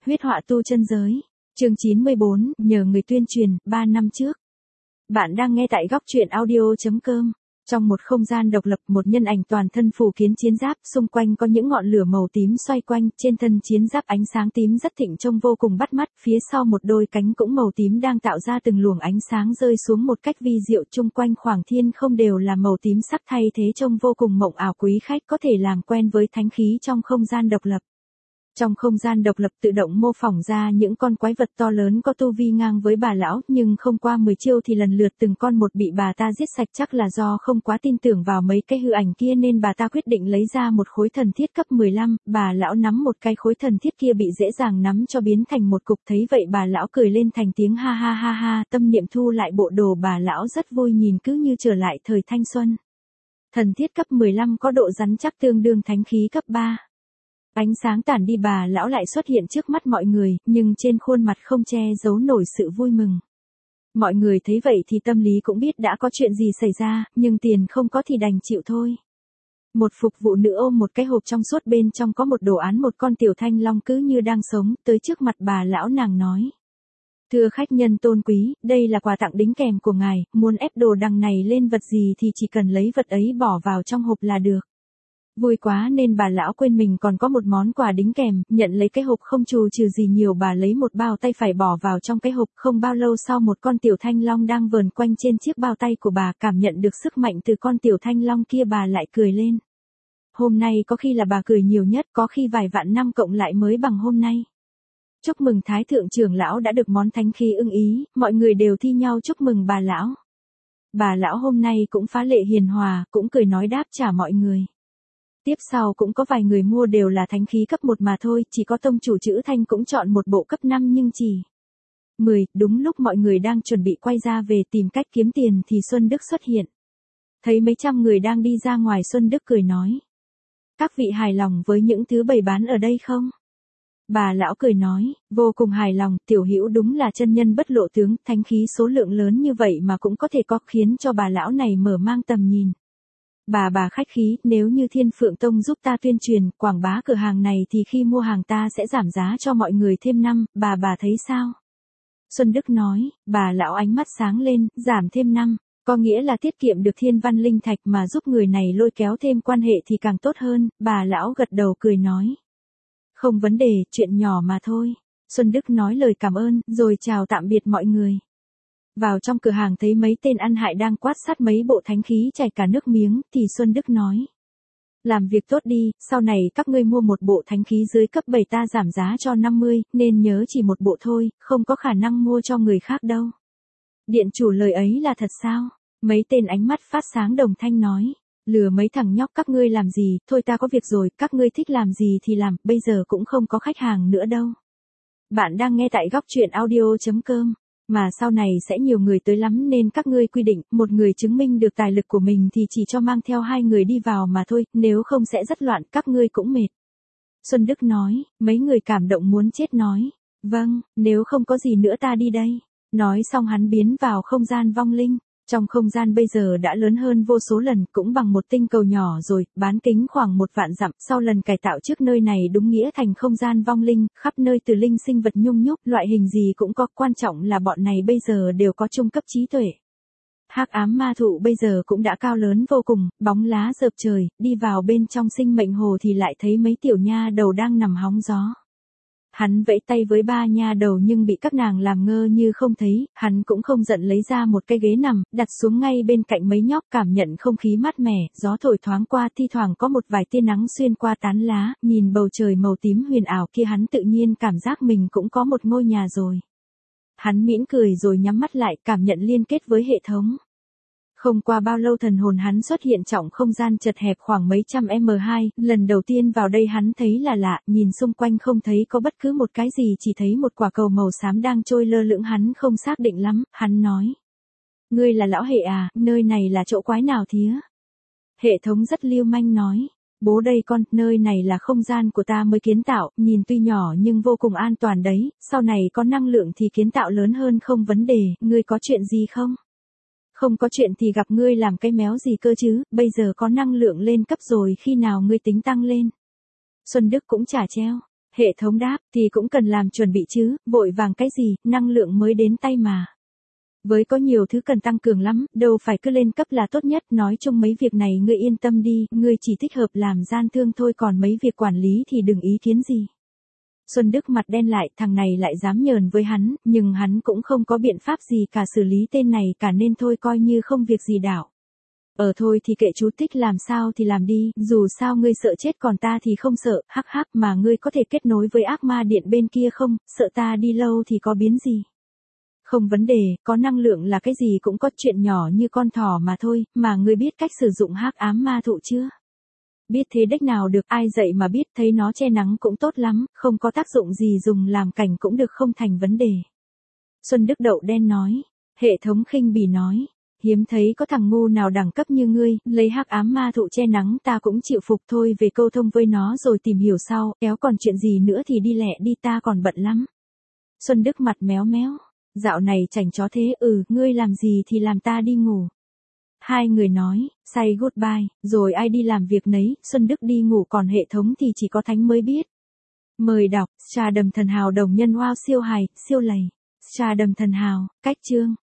Huyết họa tu chân giới. Chương 94, nhờ người tuyên truyền, 3 năm trước. Bạn đang nghe tại góc truyện audio.com. Trong một không gian độc lập, một nhân ảnh toàn thân phủ kín chiến giáp, xung quanh có những ngọn lửa màu tím xoay quanh, trên thân chiến giáp ánh sáng tím rất thịnh trông vô cùng bắt mắt, phía sau một đôi cánh cũng màu tím đang tạo ra từng luồng ánh sáng rơi xuống một cách vi diệu, chung quanh khoảng thiên không đều là màu tím sắc thay thế trông vô cùng mộng ảo, quý khách có thể làm quen với thánh khí trong không gian độc lập. Trong không gian độc lập tự động mô phỏng ra những con quái vật to lớn có tu vi ngang với bà lão, nhưng không qua 10 chiêu thì lần lượt từng con một bị bà ta giết sạch, chắc là do không quá tin tưởng vào mấy cái hư ảnh kia nên bà ta quyết định lấy ra một khối thần thiết cấp 15, bà lão nắm một cái khối thần thiết kia bị dễ dàng nắm cho biến thành một cục, thấy vậy bà lão cười lên thành tiếng ha ha ha ha, tâm niệm thu lại bộ đồ, bà lão rất vui, nhìn cứ như trở lại thời thanh xuân. Thần thiết cấp 15 có độ rắn chắc tương đương thánh khí cấp 3. Ánh sáng tản đi, bà lão lại xuất hiện trước mắt mọi người, nhưng trên khuôn mặt không che giấu nổi sự vui mừng. Mọi người thấy vậy thì tâm lý cũng biết đã có chuyện gì xảy ra, nhưng tiền không có thì đành chịu thôi. Một phục vụ nữ ôm một cái hộp trong suốt, bên trong có một đồ án một con tiểu thanh long cứ như đang sống, tới trước mặt bà lão nàng nói. Thưa khách nhân tôn quý, đây là quà tặng đính kèm của ngài, muốn ép đồ đằng này lên vật gì thì chỉ cần lấy vật ấy bỏ vào trong hộp là được. Vui quá nên bà lão quên mình còn có một món quà đính kèm, nhận lấy cái hộp không chù trừ gì nhiều, bà lấy một bao tay phải bỏ vào trong cái hộp, không bao lâu sau một con tiểu thanh long đang vờn quanh trên chiếc bao tay của bà, cảm nhận được sức mạnh từ con tiểu thanh long kia bà lại cười lên. Hôm nay có khi là bà cười nhiều nhất, có khi vài vạn năm cộng lại mới bằng hôm nay. Chúc mừng Thái thượng trưởng lão đã được món thánh khí ưng ý, mọi người đều thi nhau chúc mừng bà lão. Bà lão hôm nay cũng phá lệ hiền hòa, cũng cười nói đáp trả mọi người. Tiếp sau cũng có vài người mua đều là thánh khí cấp 1 mà thôi, chỉ có tông chủ chữ Thanh cũng chọn một bộ cấp 5 nhưng chỉ 10, đúng lúc mọi người đang chuẩn bị quay ra về tìm cách kiếm tiền thì Xuân Đức xuất hiện. Thấy mấy trăm người đang đi ra ngoài, Xuân Đức cười nói. Các vị hài lòng với những thứ bày bán ở đây không? Bà lão cười nói, vô cùng hài lòng, tiểu hữu đúng là chân nhân bất lộ tướng, thánh khí số lượng lớn như vậy mà cũng có thể có, khiến cho bà lão này mở mang tầm nhìn. Bà khách khí, nếu như Thiên Phượng Tông giúp ta tuyên truyền, quảng bá cửa hàng này thì khi mua hàng ta sẽ giảm giá cho mọi người thêm năm, bà thấy sao? Xuân Đức nói, bà lão ánh mắt sáng lên, giảm thêm năm, có nghĩa là tiết kiệm được thiên văn linh thạch mà giúp người này lôi kéo thêm quan hệ thì càng tốt hơn, bà lão gật đầu cười nói. Không vấn đề, chuyện nhỏ mà thôi. Xuân Đức nói lời cảm ơn, rồi chào tạm biệt mọi người. Vào trong cửa hàng thấy mấy tên ăn hại đang quát sát mấy bộ thánh khí chảy cả nước miếng, thì Xuân Đức nói. Làm việc tốt đi, sau này các ngươi mua một bộ thánh khí dưới cấp 7 ta giảm giá cho 50, nên nhớ chỉ một bộ thôi, không có khả năng mua cho người khác đâu. Điện chủ lời ấy là thật sao? Mấy tên ánh mắt phát sáng đồng thanh nói. Lừa mấy thằng nhóc các ngươi làm gì, thôi ta có việc rồi, các ngươi thích làm gì thì làm, bây giờ cũng không có khách hàng nữa đâu. Bạn đang nghe tại góc truyện audio.com. Mà sau này sẽ nhiều người tới lắm nên các ngươi quy định, một người chứng minh được tài lực của mình thì chỉ cho mang theo 2 người đi vào mà thôi, nếu không sẽ rất loạn, các ngươi cũng mệt. Xuân Đức nói, mấy người cảm động muốn chết nói, vâng, nếu không có gì nữa ta đi đây. Nói xong hắn biến vào không gian vong linh. Trong không gian bây giờ đã lớn hơn vô số lần, cũng bằng một tinh cầu nhỏ rồi, bán kính khoảng 1 vạn dặm, sau lần cải tạo trước nơi này đúng nghĩa thành không gian vong linh, khắp nơi từ linh sinh vật nhung nhúc, loại hình gì cũng có, quan trọng là bọn này bây giờ đều có trung cấp trí tuệ. Hắc ám ma thụ bây giờ cũng đã cao lớn vô cùng, bóng lá rợp trời, đi vào bên trong sinh mệnh hồ thì lại thấy mấy tiểu nha đầu đang nằm hóng gió. Hắn vẫy tay với 3 nha đầu nhưng bị các nàng làm ngơ như không thấy, hắn cũng không giận lấy ra một cái ghế nằm, đặt xuống ngay bên cạnh mấy nhóc, cảm nhận không khí mát mẻ, gió thổi thoáng qua, thi thoảng có một vài tia nắng xuyên qua tán lá, nhìn bầu trời màu tím huyền ảo kia hắn tự nhiên cảm giác mình cũng có một ngôi nhà rồi. Hắn mỉm cười rồi nhắm mắt lại, cảm nhận liên kết với hệ thống. Không qua bao lâu thần hồn hắn xuất hiện trong không gian chật hẹp khoảng mấy trăm m2, lần đầu tiên vào đây hắn thấy là lạ, nhìn xung quanh không thấy có bất cứ một cái gì, chỉ thấy một quả cầu màu xám đang trôi lơ lửng, hắn không xác định lắm, hắn nói. Ngươi là lão hệ à, nơi này là chỗ quái nào thía? Hệ thống rất lưu manh nói. Bố đây con, nơi này là không gian của ta mới kiến tạo, nhìn tuy nhỏ nhưng vô cùng an toàn đấy, sau này có năng lượng thì kiến tạo lớn hơn không vấn đề, ngươi có chuyện gì không? Không có chuyện thì gặp ngươi làm cái méo gì cơ chứ, bây giờ có năng lượng lên cấp rồi, khi nào ngươi tính tăng lên? Xuân Đức cũng chả treo. Hệ thống đáp, thì cũng cần làm chuẩn bị chứ, vội vàng cái gì, năng lượng mới đến tay mà. Với có nhiều thứ cần tăng cường lắm, đâu phải cứ lên cấp là tốt nhất, nói chung mấy việc này ngươi yên tâm đi, ngươi chỉ thích hợp làm gian thương thôi, còn mấy việc quản lý thì đừng ý kiến gì. Xuân Đức mặt đen lại, thằng này lại dám nhờn với hắn, nhưng hắn cũng không có biện pháp gì cả xử lý tên này cả nên thôi coi như không việc gì đảo. Thôi thì kệ chú thích làm sao thì làm đi, dù sao ngươi sợ chết còn ta thì không sợ, hắc hắc, mà ngươi có thể kết nối với ác ma điện bên kia không, sợ ta đi lâu thì có biến gì. Không vấn đề, có năng lượng là cái gì cũng có, chuyện nhỏ như con thỏ mà thôi, mà ngươi biết cách sử dụng hắc ám ma thụ chưa? Biết thế đếch nào được, ai dạy mà biết, thấy nó che nắng cũng tốt lắm, không có tác dụng gì, dùng làm cảnh cũng được, không thành vấn đề. Xuân Đức đậu đen nói. Hệ thống khinh bỉ nói. Hiếm thấy có thằng ngu nào đẳng cấp như ngươi, lấy hắc ám ma thụ che nắng ta cũng chịu phục thôi, về câu thông với nó rồi tìm hiểu sau, kéo còn chuyện gì nữa thì đi lẹ đi, ta còn bận lắm. Xuân Đức mặt méo méo. Dạo này chảnh chó thế, ngươi làm gì thì làm, ta đi ngủ. Hai người nói, say goodbye, rồi ai đi làm việc nấy, Xuân Đức đi ngủ, còn hệ thống thì chỉ có Thánh mới biết. Mời đọc, Trà Đầm Thần Hào đồng nhân wow siêu hài, siêu lầy. Trà Đầm Thần Hào, cách chương.